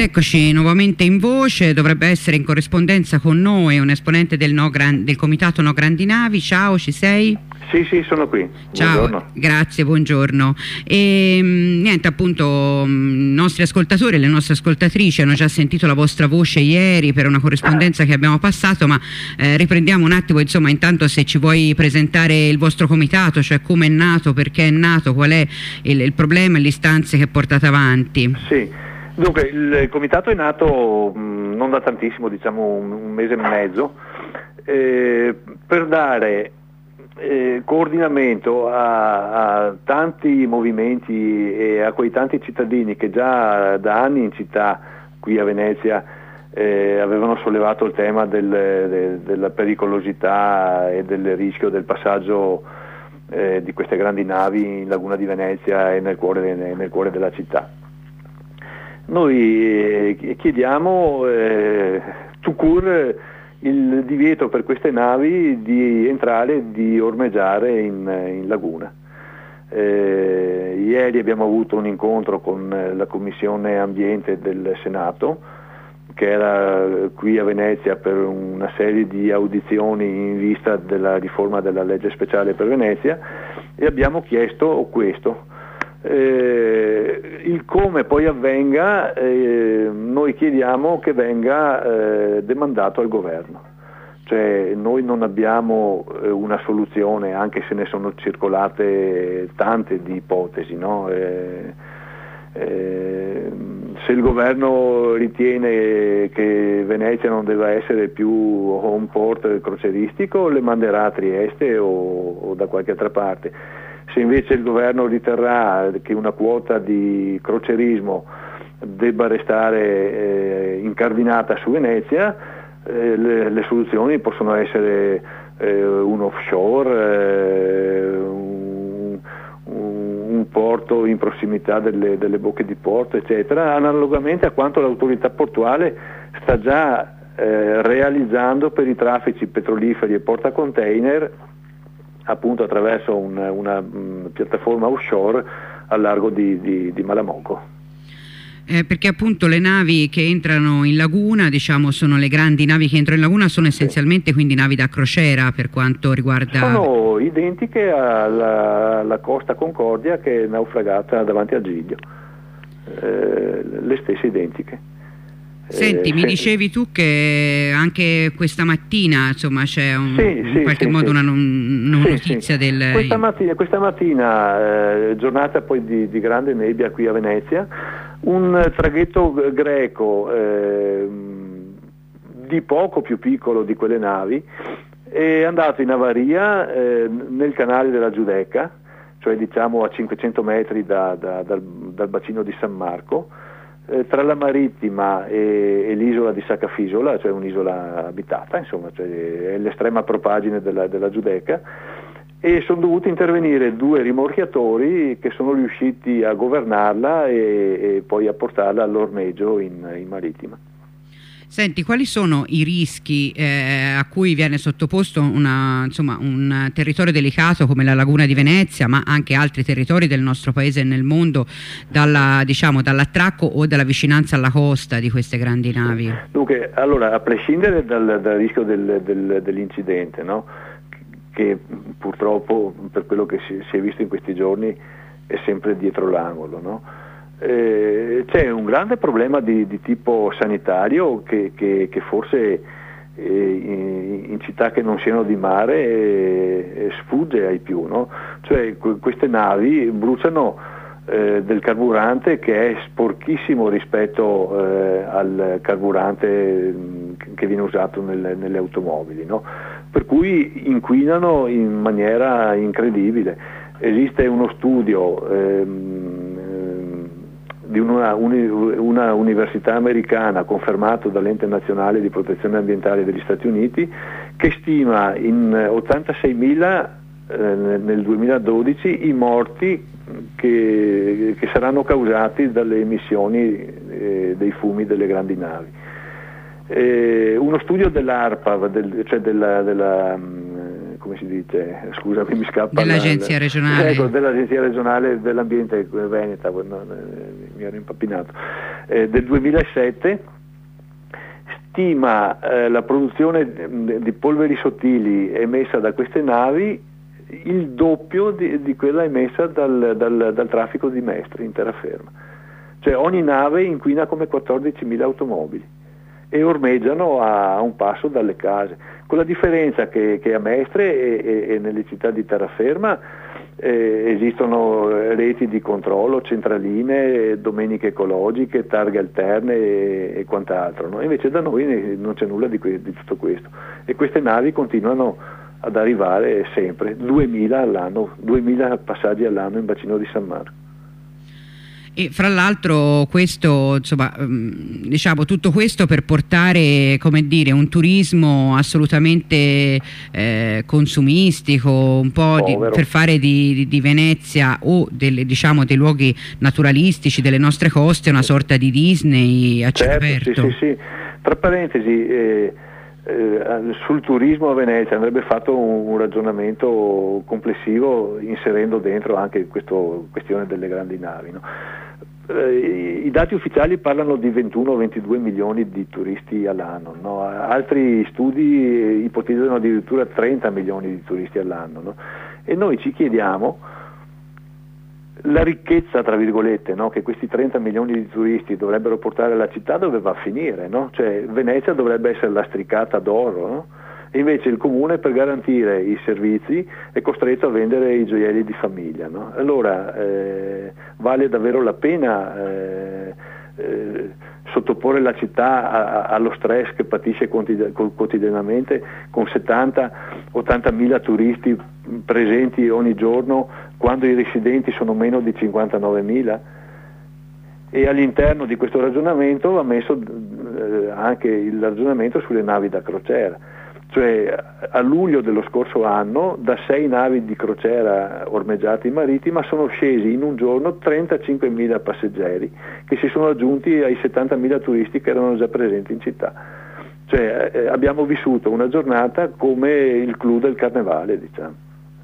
eccoci nuovamente in voce. Dovrebbe essere in corrispondenza con noi un esponente del Comitato No Grandi Navi. Ciao, ci sei? Sì, sono qui. Ciao, buongiorno. Grazie, buongiorno. E niente, appunto, i nostri ascoltatori e le nostre ascoltatrici hanno già sentito la vostra voce ieri per una corrispondenza che abbiamo passato, ma riprendiamo un attimo, insomma, intanto se ci vuoi presentare il vostro comitato, cioè come è nato, perché è nato, qual è il problema e le istanze che portate avanti. Sì, dunque il comitato è nato non da tantissimo, diciamo un mese e mezzo, per dare coordinamento a tanti movimenti e a quei tanti cittadini che già da anni in città qui a Venezia avevano sollevato il tema della pericolosità e del rischio del passaggio di queste grandi navi in Laguna di Venezia e nel cuore della città. Noi chiediamo tout court il divieto per queste navi di entrare e di ormeggiare in laguna. Ieri abbiamo avuto un incontro con la Commissione Ambiente del Senato, che era qui a Venezia per una serie di audizioni in vista della riforma della legge speciale per Venezia, e abbiamo chiesto questo. Il come poi avvenga, noi chiediamo che venga demandato al governo, cioè noi non abbiamo una soluzione, anche se ne sono circolate tante di ipotesi, no? Se il governo ritiene che Venezia non deve essere più home port croceristico, le manderà a Trieste o da qualche altra parte. Se invece il governo riterrà che una quota di crocerismo debba restare incardinata su Venezia, le soluzioni possono essere un offshore, un porto in prossimità delle bocche di porto, eccetera, analogamente a quanto l'autorità portuale sta già realizzando per i traffici petroliferi e portacontainer, appunto attraverso una piattaforma offshore al largo di Malamocco. Perché appunto le navi che entrano in laguna, diciamo, sono le grandi navi che entrano in laguna, sono essenzialmente quindi navi da crociera per quanto riguarda... Sono identiche alla Costa Concordia che è naufragata davanti a Giglio, le stesse identiche. Senti, mi dicevi tu che anche questa mattina, insomma, c'è in qualche modo una notizia del... Questa mattina, giornata poi di grande nebbia qui a Venezia, un traghetto greco di poco più piccolo di quelle navi è andato in avaria nel canale della Giudecca, cioè diciamo a 500 metri dal bacino di San Marco, tra la Marittima e l'isola di Saccafisola, cioè un'isola abitata, insomma, cioè è l'estrema propagine della Giudecca, e sono dovuti intervenire due rimorchiatori che sono riusciti a governarla e poi a portarla all'ormeggio in marittima. Senti, quali sono i rischi a cui viene sottoposto un territorio delicato come la Laguna di Venezia, ma anche altri territori del nostro paese e nel mondo, dall'attracco o dalla vicinanza alla costa di queste grandi navi? Dunque, allora, a prescindere dal rischio dell'incidente, no? Che purtroppo, per quello che si è visto in questi giorni, è sempre dietro l'angolo, no? C'è un grande problema di tipo sanitario che forse in città che non siano di mare sfugge ai più, no? Cioè queste navi bruciano del carburante che è sporchissimo rispetto al carburante che viene usato nelle automobili, no? Per cui inquinano in maniera incredibile. Esiste uno studio di una università americana, confermato dall'Ente Nazionale di Protezione Ambientale degli Stati Uniti, che stima in 86.000 nel 2012 i morti che saranno causati dalle emissioni dei fumi delle grandi navi. Uno studio dell'ARPA, cioè della come si dice? Scusami, mi scappa. Dell'Agenzia regionale. Ecco, dell'Agenzia regionale dell'ambiente veneta, mi ero impappinato. del 2007 stima la produzione di polveri sottili emessa da queste navi il doppio di quella emessa dal traffico di Mestre in terraferma. Cioè ogni nave inquina come 14.000 automobili e ormeggiano a un passo dalle case, con la differenza che a Mestre e nelle città di terraferma esistono reti di controllo, centraline, domeniche ecologiche, targhe alterne e quant'altro, no? Invece da noi non c'è nulla di tutto questo, e queste navi continuano ad arrivare sempre, 2.000 all'anno, 2.000 passaggi all'anno in bacino di San Marco. E fra l'altro questo, insomma, diciamo, tutto questo per portare, come dire, un turismo assolutamente consumistico, un po' per fare di Venezia o diciamo, dei luoghi naturalistici delle nostre coste una sorta di Disney a cielo aperto. Sì. Tra parentesi, sul turismo a Venezia andrebbe fatto un ragionamento complessivo, inserendo dentro anche questa questione delle grandi navi, no? I dati ufficiali parlano di 21-22 milioni di turisti all'anno, no? Altri studi ipotizzano addirittura 30 milioni di turisti all'anno, no? E noi ci chiediamo la ricchezza, tra virgolette, no? Che questi 30 milioni di turisti dovrebbero portare alla città, dove va a finire, no? Cioè Venezia dovrebbe essere lastricata d'oro, no? E invece il comune, per garantire i servizi, è costretto a vendere i gioielli di famiglia, no? Allora vale davvero la pena sottoporre la città allo stress che patisce quotidianamente, con 70-80 mila turisti presenti ogni giorno, quando i residenti sono meno di 59.000? E all'interno di questo ragionamento va messo anche il ragionamento sulle navi da crociera. Cioè a luglio dello scorso anno da 6 navi di crociera ormeggiate in marittima sono scesi in un giorno 35.000 passeggeri, che si sono aggiunti ai 70.000 turisti che erano già presenti in città. Cioè abbiamo vissuto una giornata come il clou del carnevale, diciamo.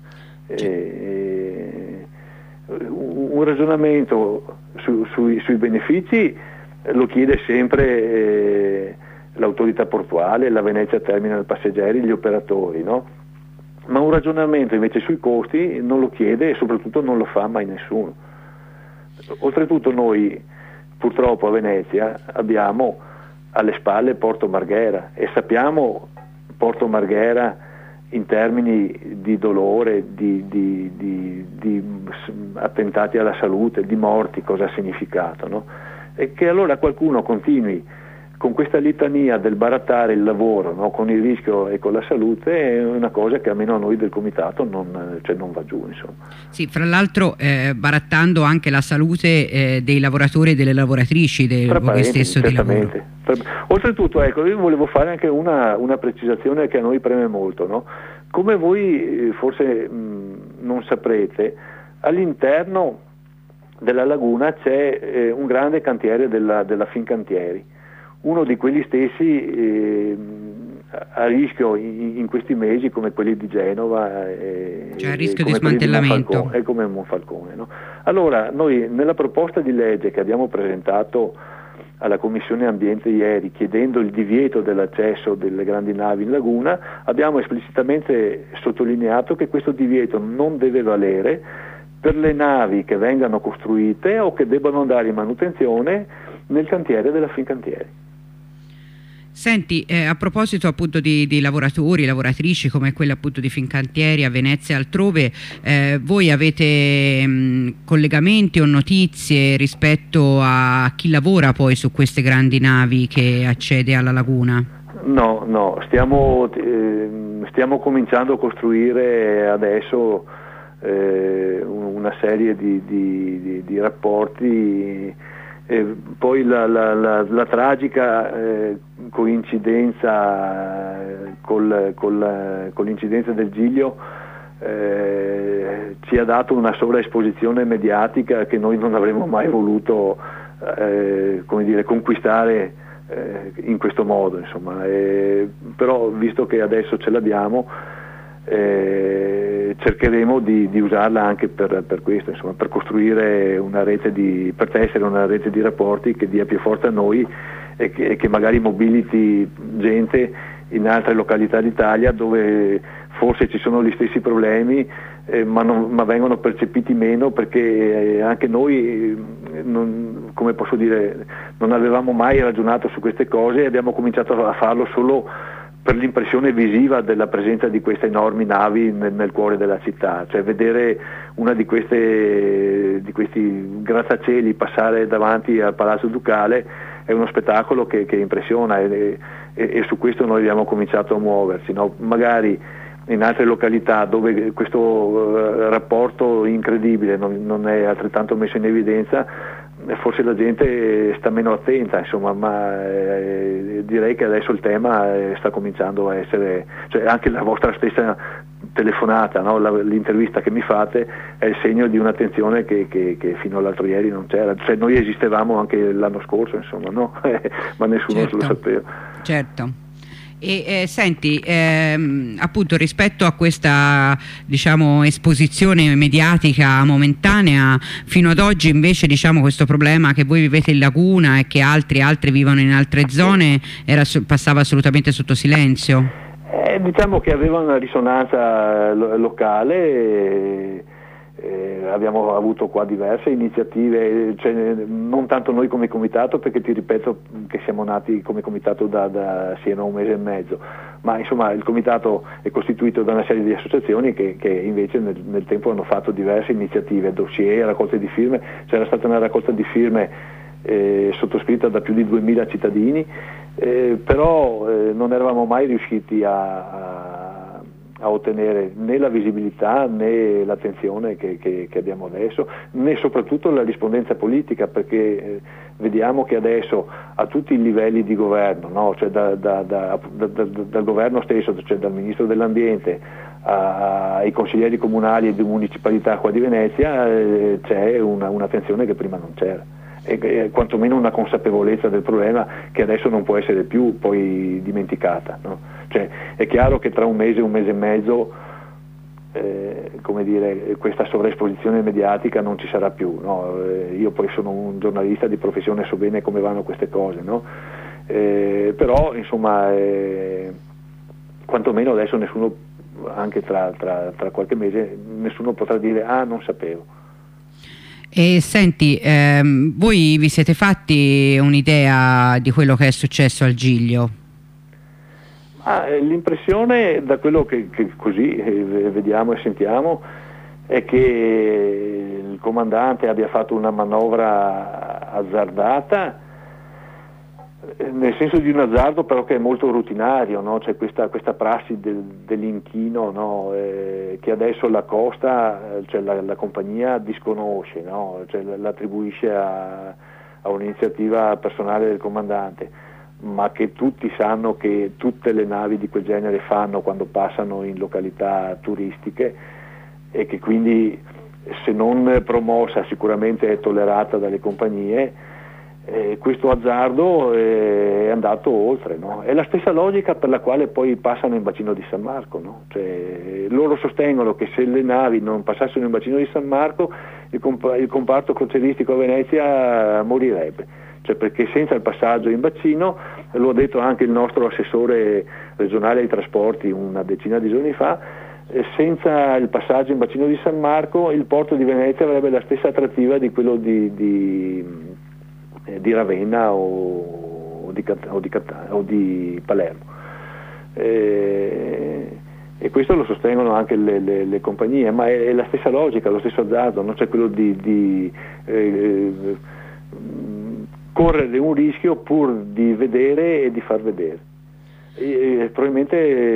Un ragionamento sui benefici lo chiede sempre l'autorità portuale, la Venezia Terminal Passeggeri, gli operatori, no? Ma un ragionamento invece sui costi non lo chiede e soprattutto non lo fa mai nessuno. Oltretutto noi purtroppo a Venezia abbiamo alle spalle Porto Marghera e sappiamo Porto Marghera in termini di dolore, di attentati alla salute, di morti, cosa ha significato, no? E che allora qualcuno continui con questa litania del barattare il lavoro, no? Con il rischio e con la salute, è una cosa che almeno a noi del comitato non va giù, insomma. Sì, fra l'altro barattando anche la salute dei lavoratori e delle lavoratrici del luogo stesso di lavoro. Oltretutto, ecco, io volevo fare anche una precisazione che a noi preme molto, no? Come voi forse non saprete, all'interno della laguna c'è un grande cantiere della Fincantieri, uno di quelli stessi a rischio in questi mesi, come quelli di Genova, cioè a rischio di smantellamento, e come Monfalcone, no? Allora noi nella proposta di legge che abbiamo presentato alla Commissione Ambiente ieri, chiedendo il divieto dell'accesso delle grandi navi in laguna, abbiamo esplicitamente sottolineato che questo divieto non deve valere per le navi che vengano costruite o che debbano andare in manutenzione nel cantiere della Fincantieri. Senti, a proposito appunto di lavoratori, lavoratrici come quelle appunto di Fincantieri a Venezia e altrove, voi avete collegamenti o notizie rispetto a chi lavora poi su queste grandi navi che accede alla laguna? No, stiamo cominciando a costruire adesso una serie di rapporti. Poi la tragica coincidenza con l'incidenza del Giglio ci ha dato una sovraesposizione mediatica che noi non avremmo mai voluto conquistare in questo modo, insomma. Però visto che adesso ce l'abbiamo, cercheremo di usarla anche per questo, insomma, per costruire una rete per tessere una rete di rapporti che dia più forza a noi e che magari mobiliti gente in altre località d'Italia dove forse ci sono gli stessi problemi, ma vengono percepiti meno perché anche noi, come posso dire, non avevamo mai ragionato su queste cose e abbiamo cominciato a farlo solo per l'impressione visiva della presenza di queste enormi navi nel cuore della città, cioè vedere una di questi grattacieli passare davanti al Palazzo Ducale è uno spettacolo che impressiona e su questo noi abbiamo cominciato a muoverci, no? Magari in altre località dove questo rapporto incredibile non è altrettanto messo in evidenza, forse la gente sta meno attenta, insomma, ma direi che adesso il tema sta cominciando a essere, cioè anche la vostra stessa telefonata, no? L'intervista che mi fate è il segno di un'attenzione che fino all'altro ieri non c'era, cioè noi esistevamo anche l'anno scorso, insomma, no? Ma nessuno certo, lo sapeva. Certo. E senti, appunto rispetto a questa, diciamo, esposizione mediatica momentanea, fino ad oggi invece, diciamo, questo problema che voi vivete in Laguna e che altri vivono in altre zone passava assolutamente sotto silenzio? Diciamo che aveva una risonanza locale. Abbiamo avuto qua diverse iniziative, cioè, non tanto noi come comitato, perché ti ripeto che siamo nati come comitato da Siena 1 mese e mezzo, ma insomma il comitato è costituito da una serie di associazioni che invece nel tempo hanno fatto diverse iniziative, dossier, raccolte di firme. C'era stata una raccolta di firme sottoscritta da più di 2000 cittadini, però non eravamo mai riusciti a ottenere né la visibilità né l'attenzione che abbiamo adesso, né soprattutto la rispondenza politica, perché vediamo che adesso a tutti i livelli di governo, no? Cioè dal governo stesso, cioè dal Ministro dell'Ambiente ai consiglieri comunali e di municipalità qua di Venezia, c'è un'attenzione che prima non c'era, e quantomeno una consapevolezza del problema che adesso non può essere più poi dimenticata, no? Cioè, è chiaro che tra un mese e mezzo come dire, questa sovraesposizione mediatica non ci sarà più, no? Io poi sono un giornalista di professione, so bene come vanno queste cose, no? Però insomma quantomeno adesso nessuno, anche tra qualche mese, nessuno potrà dire non sapevo. E senti, voi vi siete fatti un'idea di quello che è successo al Giglio? L'impressione, da quello che così vediamo e sentiamo, è che il comandante abbia fatto una manovra azzardata, nel senso di un azzardo però che è molto rutinario, no? C'è questa prassi dell'inchino, no? Che adesso la Costa, cioè la compagnia, disconosce, no? Cioè, l'attribuisce a un'iniziativa personale del comandante, ma che tutti sanno che tutte le navi di quel genere fanno quando passano in località turistiche, e che quindi, se non promossa, sicuramente è tollerata dalle compagnie. Questo azzardo è andato oltre, no? È la stessa logica per la quale poi passano in bacino di San Marco, no? Cioè, loro sostengono che se le navi non passassero in bacino di San Marco il comparto crocieristico a Venezia morirebbe. Cioè, perché senza il passaggio in bacino, lo ha detto anche il nostro assessore regionale ai trasporti una decina di giorni fa, senza il passaggio in bacino di San Marco il porto di Venezia avrebbe la stessa attrattiva di quello di Ravenna o di Palermo. E questo lo sostengono anche le compagnie, ma è la stessa logica, lo stesso azzardo, non c'è quello di correre un rischio pur di vedere e di far vedere. E probabilmente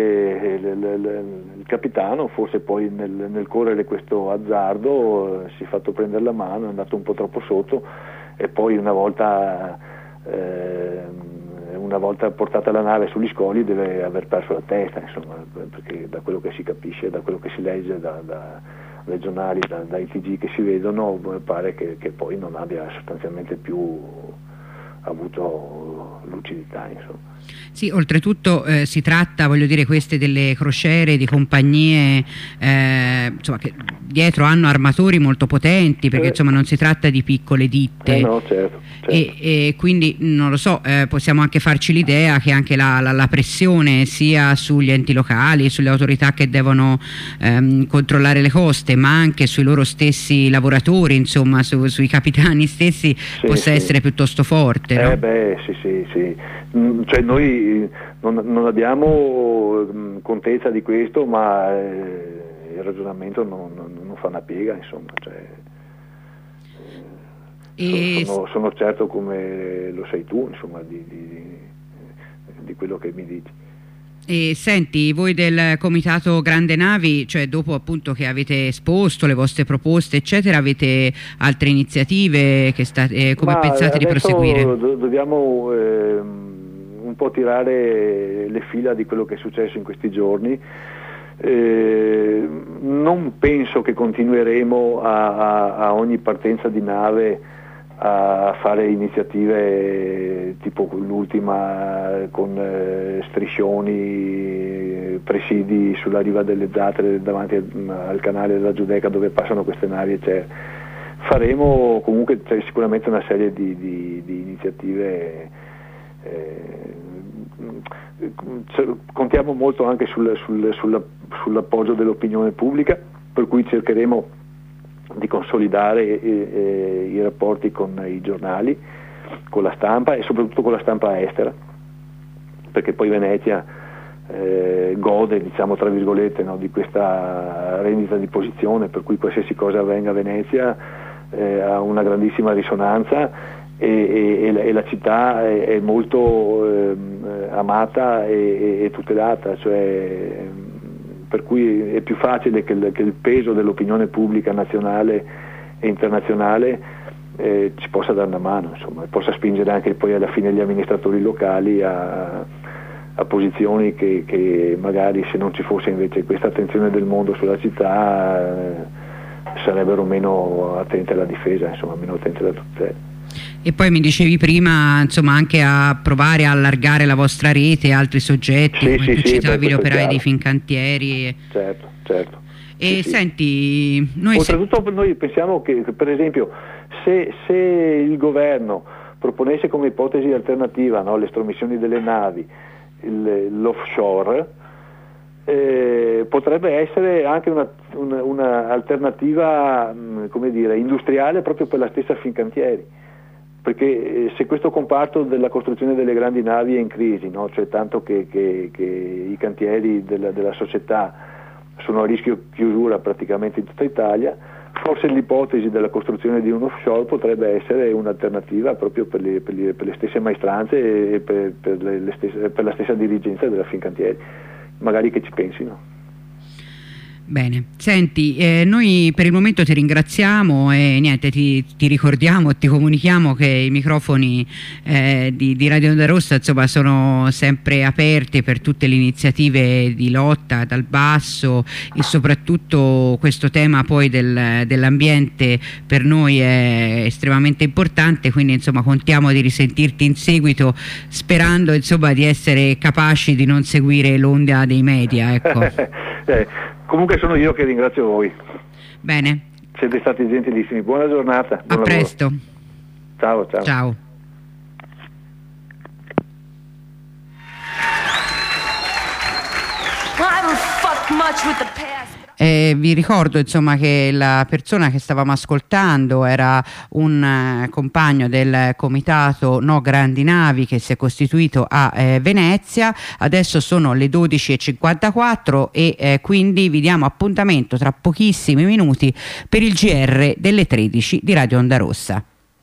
il capitano, forse poi nel correre questo azzardo, si è fatto prendere la mano, è andato un po' troppo sotto, e poi una volta portata la nave sugli scogli deve aver perso la testa, insomma, perché da quello che si capisce, da quello che si legge dai giornali, dai TG che si vedono, pare che poi non abbia sostanzialmente più avuto lucidità, insomma. Sì, oltretutto si tratta, voglio dire, queste delle crociere di compagnie insomma, che dietro hanno armatori molto potenti, perché insomma non si tratta di piccole ditte. No, certo. E quindi non lo so, possiamo anche farci l'idea che anche la pressione sia sugli enti locali, sulle autorità che devono controllare le coste, ma anche sui loro stessi lavoratori, insomma sui capitani stessi, possa essere piuttosto forte, no? Sì. Cioè noi non abbiamo contezza di questo, ma il ragionamento non fa una piega, insomma, cioè, sono certo, come lo sei tu, insomma, di quello che mi dici. E senti, voi del Comitato Grandi Navi, cioè dopo appunto che avete esposto le vostre proposte eccetera, avete altre iniziative che come pensate di proseguire? Dobbiamo un po' tirare le fila di quello che è successo in questi giorni. Non penso che continueremo a ogni partenza di nave a fare iniziative tipo l'ultima con striscioni, presidi sulla riva delle Zatre davanti al canale della Giudecca dove passano queste navi, eccetera. Faremo comunque sicuramente una serie di iniziative. Contiamo molto anche sull'appoggio dell'opinione pubblica, per cui cercheremo di consolidare i rapporti con i giornali, con la stampa e soprattutto con la stampa estera, perché poi Venezia gode, diciamo tra virgolette, no, di questa rendita di posizione, per cui qualsiasi cosa avvenga a Venezia ha una grandissima risonanza e la città è molto amata e tutelata, cioè, per cui è più facile che il peso dell'opinione pubblica nazionale e internazionale ci possa dare una mano, insomma, e possa spingere anche poi alla fine gli amministratori locali a posizioni che magari, se non ci fosse invece questa attenzione del mondo sulla città, sarebbero meno attenti alla difesa, insomma, meno attenti alla tutela. E poi mi dicevi prima, insomma, anche a provare a allargare la vostra rete a altri soggetti, come tu citavi gli operai dei Fincantieri. Certo. E senti, noi oltretutto noi pensiamo che per esempio se il governo proponesse come ipotesi alternativa, no, l'estromissione delle navi, l'offshore, potrebbe essere anche una alternativa, come dire, industriale proprio per la stessa Fincantieri, perché se questo comparto della costruzione delle grandi navi è in crisi, no? Cioè tanto che i cantieri della società sono a rischio chiusura praticamente in tutta Italia, forse l'ipotesi della costruzione di un offshore potrebbe essere un'alternativa proprio per le stesse maestranze e per la stessa dirigenza della Fincantieri, magari che ci pensino. Bene, senti, noi per il momento ti ringraziamo e niente, ti ricordiamo e ti comunichiamo che i microfoni di Radio Onda Rossa, insomma, sono sempre aperti per tutte le iniziative di lotta dal basso, e soprattutto questo tema poi dell'ambiente per noi è estremamente importante, quindi insomma contiamo di risentirti in seguito, sperando insomma di essere capaci di non seguire l'onda dei media, ecco. Comunque sono io che ringrazio voi. Bene. Siete stati gentilissimi. Buona giornata. A presto. Ciao. Ciao. Vi ricordo insomma che la persona che stavamo ascoltando era un compagno del comitato No Grandi Navi che si è costituito a Venezia. Adesso sono le 12:54 e quindi vi diamo appuntamento tra pochissimi minuti per il GR delle 13 di Radio Onda Rossa.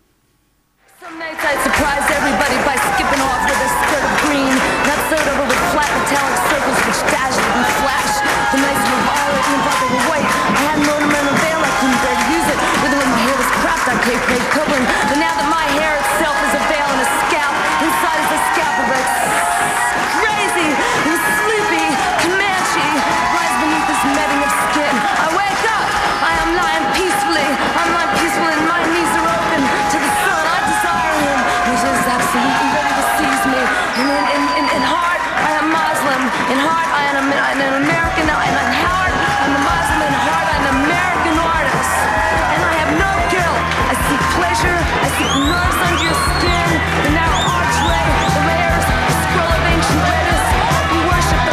But now that my hair itself is a veil and a scalp, inside is a scalp of crazy and sleepy Comanche lies beneath this netting of skin. I wake up, I am lying peacefully, I'm lying peacefully and my knees are open to the sun. I desire him, which is absolute. ready to seize me. In heart, I am Muslim. In heart, I am an American.